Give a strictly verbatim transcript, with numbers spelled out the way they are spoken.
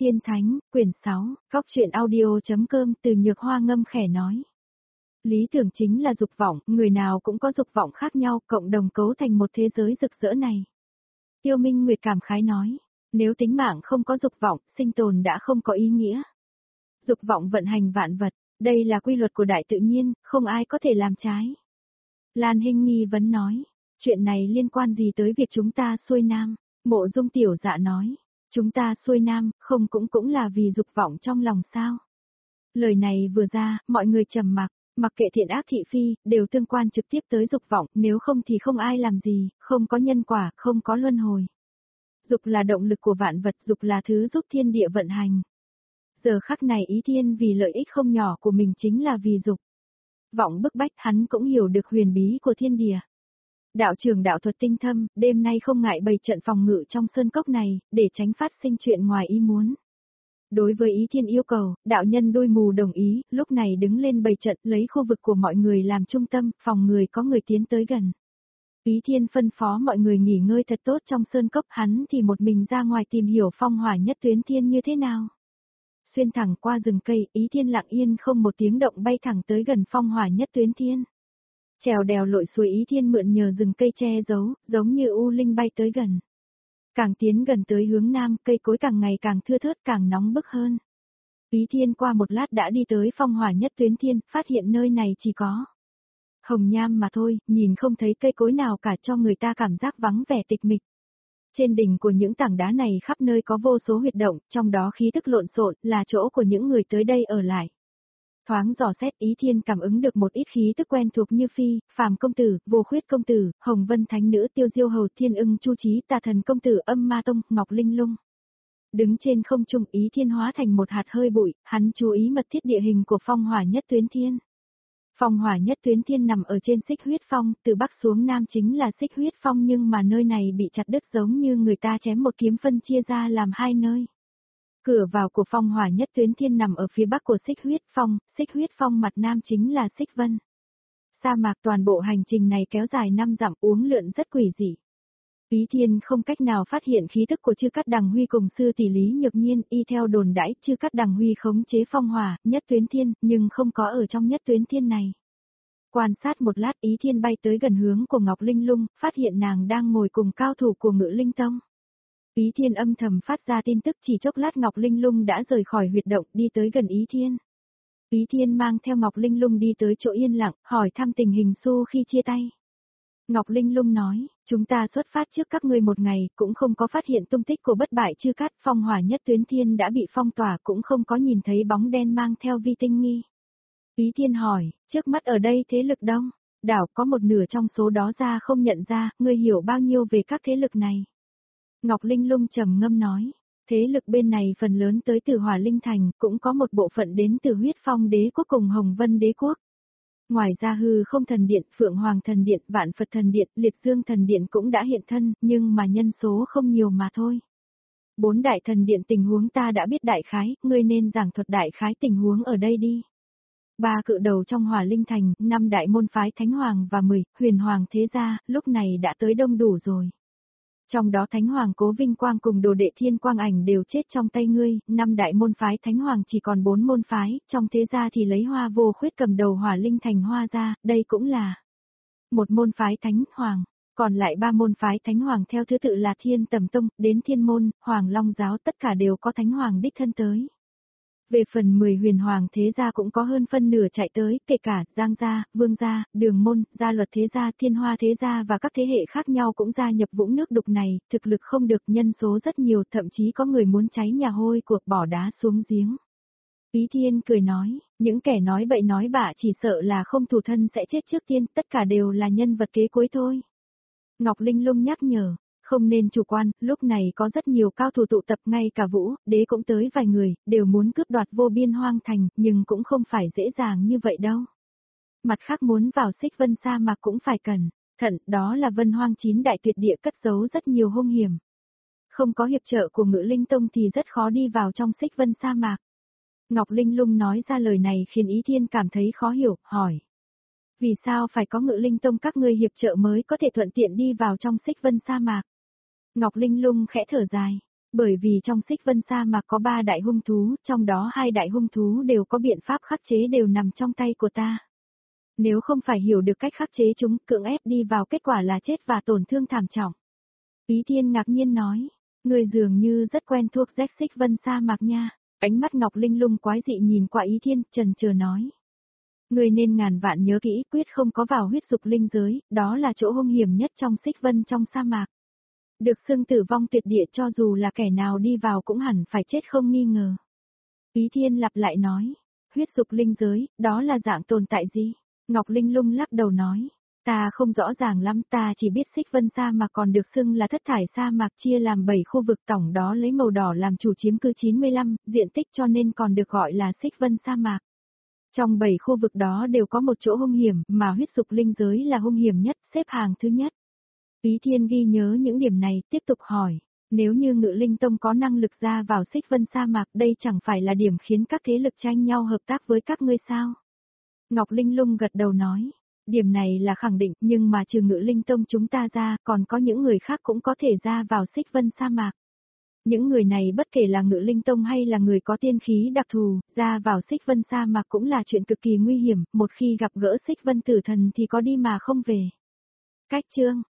Tiên Thánh, quyển sáu, góc truyện audio.com từ Nhược Hoa ngâm khẽ nói. Lý tưởng chính là dục vọng, người nào cũng có dục vọng khác nhau, cộng đồng cấu thành một thế giới rực rỡ này. Tiêu Minh Nguyệt cảm khái nói, nếu tính mạng không có dục vọng, sinh tồn đã không có ý nghĩa. Dục vọng vận hành vạn vật, đây là quy luật của đại tự nhiên, không ai có thể làm trái. Lan Hinh nghi vấn nói, chuyện này liên quan gì tới việc chúng ta xuôi nam? Mộ Dung Tiểu Dạ nói, chúng ta xuôi nam, không cũng cũng là vì dục vọng trong lòng sao? Lời này vừa ra, mọi người trầm mặc, mặc kệ thiện ác thị phi, đều tương quan trực tiếp tới dục vọng, nếu không thì không ai làm gì, không có nhân quả, không có luân hồi. Dục là động lực của vạn vật, dục là thứ giúp thiên địa vận hành. Giờ khắc này Ý Thiên vì lợi ích không nhỏ của mình chính là vì dục. Vọng bức bách hắn cũng hiểu được huyền bí của thiên địa. Đạo trưởng đạo thuật tinh thâm, đêm nay không ngại bày trận phòng ngự trong sơn cốc này, để tránh phát sinh chuyện ngoài ý muốn. Đối với Ý Thiên yêu cầu, đạo nhân đôi mù đồng ý, lúc này đứng lên bày trận lấy khu vực của mọi người làm trung tâm, phòng người có người tiến tới gần. Ý Thiên phân phó mọi người nghỉ ngơi thật tốt trong sơn cốc, hắn thì một mình ra ngoài tìm hiểu phong hỏa nhất tuyến thiên như thế nào. Xuyên thẳng qua rừng cây, Ý Thiên lặng yên không một tiếng động bay thẳng tới gần phong hỏa nhất tuyến thiên. Trèo đèo lội suối Ý Thiên mượn nhờ rừng cây che giấu, giống như u linh bay tới gần. Càng tiến gần tới hướng nam, cây cối càng ngày càng thưa thớt, càng nóng bức hơn. Ý Thiên qua một lát đã đi tới phong hỏa nhất tuyến thiên, phát hiện nơi này chỉ có hồng nham mà thôi, nhìn không thấy cây cối nào cả, cho người ta cảm giác vắng vẻ tịch mịch. Trên đỉnh của những tảng đá này khắp nơi có vô số huyệt động, trong đó khí tức lộn xộn, là chỗ của những người tới đây ở lại. Thoáng dò xét, Ý Thiên cảm ứng được một ít khí tức quen thuộc như Phi, Phàm công tử, Vô Khuyết công tử, Hồng Vân thánh nữ, Tiêu Diêu hầu, Thiên ưng Chu Chí, Tà thần công tử, Âm Ma tông, Ngọc Linh lung. Đứng trên không trung, Ý Thiên hóa thành một hạt hơi bụi, hắn chú ý mật thiết địa hình của phong hỏa nhất tuyến thiên. Phong hỏa nhất tuyến thiên nằm ở trên Xích Huyết Phong, từ bắc xuống nam chính là Xích Huyết Phong, nhưng mà nơi này bị chặt đứt giống như người ta chém một kiếm phân chia ra làm hai nơi. Cửa vào của phong hỏa nhất tuyến thiên nằm ở phía bắc của Xích Huyết Phong, Xích Huyết Phong mặt nam chính là Xích Vân. Sa mạc toàn bộ hành trình này kéo dài năm dặm, uốn lượn rất quỷ dị. Ý Thiên không cách nào phát hiện khí tức của Chư Cát Đằng Huy cùng sư tỷ Lý Nhược Nhiên, y theo đồn đãi, Chư Cát Đằng Huy khống chế phong hỏa nhất tuyến thiên, nhưng không có ở trong nhất tuyến thiên này. Quan sát một lát, Ý Thiên bay tới gần hướng của Ngọc Linh lung, phát hiện nàng đang ngồi cùng cao thủ của Ngự Linh tông. Ý Thiên âm thầm phát ra tin tức, chỉ chốc lát Ngọc Linh lung đã rời khỏi huyệt động, đi tới gần Ý Thiên. Ý Thiên mang theo Ngọc Linh lung đi tới chỗ yên lặng, hỏi thăm tình hình Su khi chia tay. Ngọc Linh lung nói, chúng ta xuất phát trước các ngươi một ngày, cũng không có phát hiện tung tích của bất bại Chư Cát, phong hỏa nhất tuyến thiên đã bị phong tỏa, cũng không có nhìn thấy bóng đen mang theo vi tinh nghi. Ý Thiên hỏi, trước mắt ở đây thế lực đông, đảo có một nửa trong số đó ra không nhận ra, ngươi hiểu bao nhiêu về các thế lực này? Ngọc Linh lung trầm ngâm nói, thế lực bên này phần lớn tới từ Hỏa Linh Thành, cũng có một bộ phận đến từ Huyết Phong Đế quốc cùng Hồng Vân Đế quốc. Ngoài ra Hư Không Thần Điện, Phượng Hoàng Thần Điện, Vạn Phật Thần Điện, Liệt Dương Thần Điện cũng đã hiện thân, nhưng mà nhân số không nhiều mà thôi. Bốn đại thần điện tình huống ta đã biết đại khái, ngươi nên giảng thuật đại khái tình huống ở đây đi. Ba cự đầu trong Hỏa Linh Thành, năm đại môn phái Thánh Hoàng và mười huyền hoàng thế gia, lúc này đã tới đông đủ rồi. Trong đó Thánh Hoàng Cố Vinh Quang cùng đồ đệ Thiên Quang Ảnh đều chết trong tay ngươi, năm đại môn phái Thánh Hoàng chỉ còn bốn môn phái, trong thế gia thì lấy Hoa Vô Khuyết cầm đầu Hỏa Linh Thành Hoa gia, đây cũng là một môn phái Thánh Hoàng, còn lại ba môn phái Thánh Hoàng theo thứ tự là Thiên Tầm Tông, đến Thiên Môn, Hoàng Long Giáo, tất cả đều có Thánh Hoàng đích thân tới. Về phần mười huyền hoàng thế gia cũng có hơn phân nửa chạy tới, kể cả Giang gia, Vương gia, Đường Môn, Gia Luật thế gia, Thiên Hoa thế gia và các thế hệ khác nhau cũng gia nhập vũng nước đục này, thực lực không được, nhân số rất nhiều, thậm chí có người muốn cháy nhà hôi cuộc bỏ đá xuống giếng. Ý Thiên cười nói, những kẻ nói bậy nói bạ chỉ sợ là không thù thân sẽ chết trước tiên, tất cả đều là nhân vật kế cuối thôi. Ngọc Linh lung nhắc nhở. Không nên chủ quan, lúc này có rất nhiều cao thủ tụ tập, ngay cả Vũ Đế cũng tới vài người, đều muốn cướp đoạt vô biên hoang thành, nhưng cũng không phải dễ dàng như vậy đâu. Mặt khác muốn vào Xích Vân sa mạc cũng phải cẩn thận, đó là Vân Hoang chín đại tuyệt địa cất giấu rất nhiều hung hiểm. Không có hiệp trợ của Ngự Linh tông thì rất khó đi vào trong Xích Vân sa mạc. Ngọc Linh lung nói ra lời này khiến Ý Thiên cảm thấy khó hiểu, hỏi. Vì sao phải có Ngự Linh tông các ngươi hiệp trợ mới có thể thuận tiện đi vào trong Xích Vân sa mạc? Ngọc Linh lung khẽ thở dài, Bởi vì trong Xích Vân Sa Mạc có ba đại hung thú, trong đó hai đại hung thú đều có biện pháp khắc chế đều nằm trong tay của ta. Nếu không phải hiểu được cách khắc chế chúng, cưỡng ép đi vào kết quả là chết và tổn thương thảm trọng. Ý Thiên ngạc nhiên nói, người dường như rất quen thuộc rét Xích Vân Sa Mạc nha. Ánh mắt Ngọc Linh Lung quái dị nhìn qua Ý Thiên, trần chờ nói. Người nên ngàn vạn nhớ kỹ, quyết không có vào huyết dục linh giới, đó là chỗ hung hiểm nhất trong Xích Vân trong sa mạc. Được xưng tử vong tuyệt địa, cho dù là kẻ nào đi vào cũng hẳn phải chết không nghi ngờ. Ý Thiên lặp lại nói, huyết dục linh giới, đó là dạng tồn tại gì? Ngọc Linh Lung lắc đầu nói, ta không rõ ràng lắm, ta chỉ biết Xích Vân sa mạc còn được xưng là thất thải sa mạc, chia làm bảy khu vực, tổng đó lấy màu đỏ làm chủ chiếm cứ chín mươi lăm diện tích, cho nên còn được gọi là Xích Vân sa mạc. Trong bảy khu vực đó đều có một chỗ hung hiểm, mà huyết dục linh giới là hung hiểm nhất, xếp hàng thứ nhất. Ý Thiên ghi nhớ những điểm này, tiếp tục hỏi, nếu như Ngự Linh Tông có năng lực ra vào Xích Vân sa mạc, đây chẳng phải là điểm khiến các thế lực tranh nhau hợp tác với các ngươi sao? Ngọc Linh Lung gật đầu nói, điểm này là khẳng định, nhưng mà trừ Ngự Linh Tông chúng ta ra, còn có những người khác cũng có thể ra vào Xích Vân sa mạc. Những người này bất kể là Ngự Linh Tông hay là người có tiên khí đặc thù, ra vào Xích Vân sa mạc cũng là chuyện cực kỳ nguy hiểm, một khi gặp gỡ Xích Vân tử thần thì có đi mà không về. Cách chương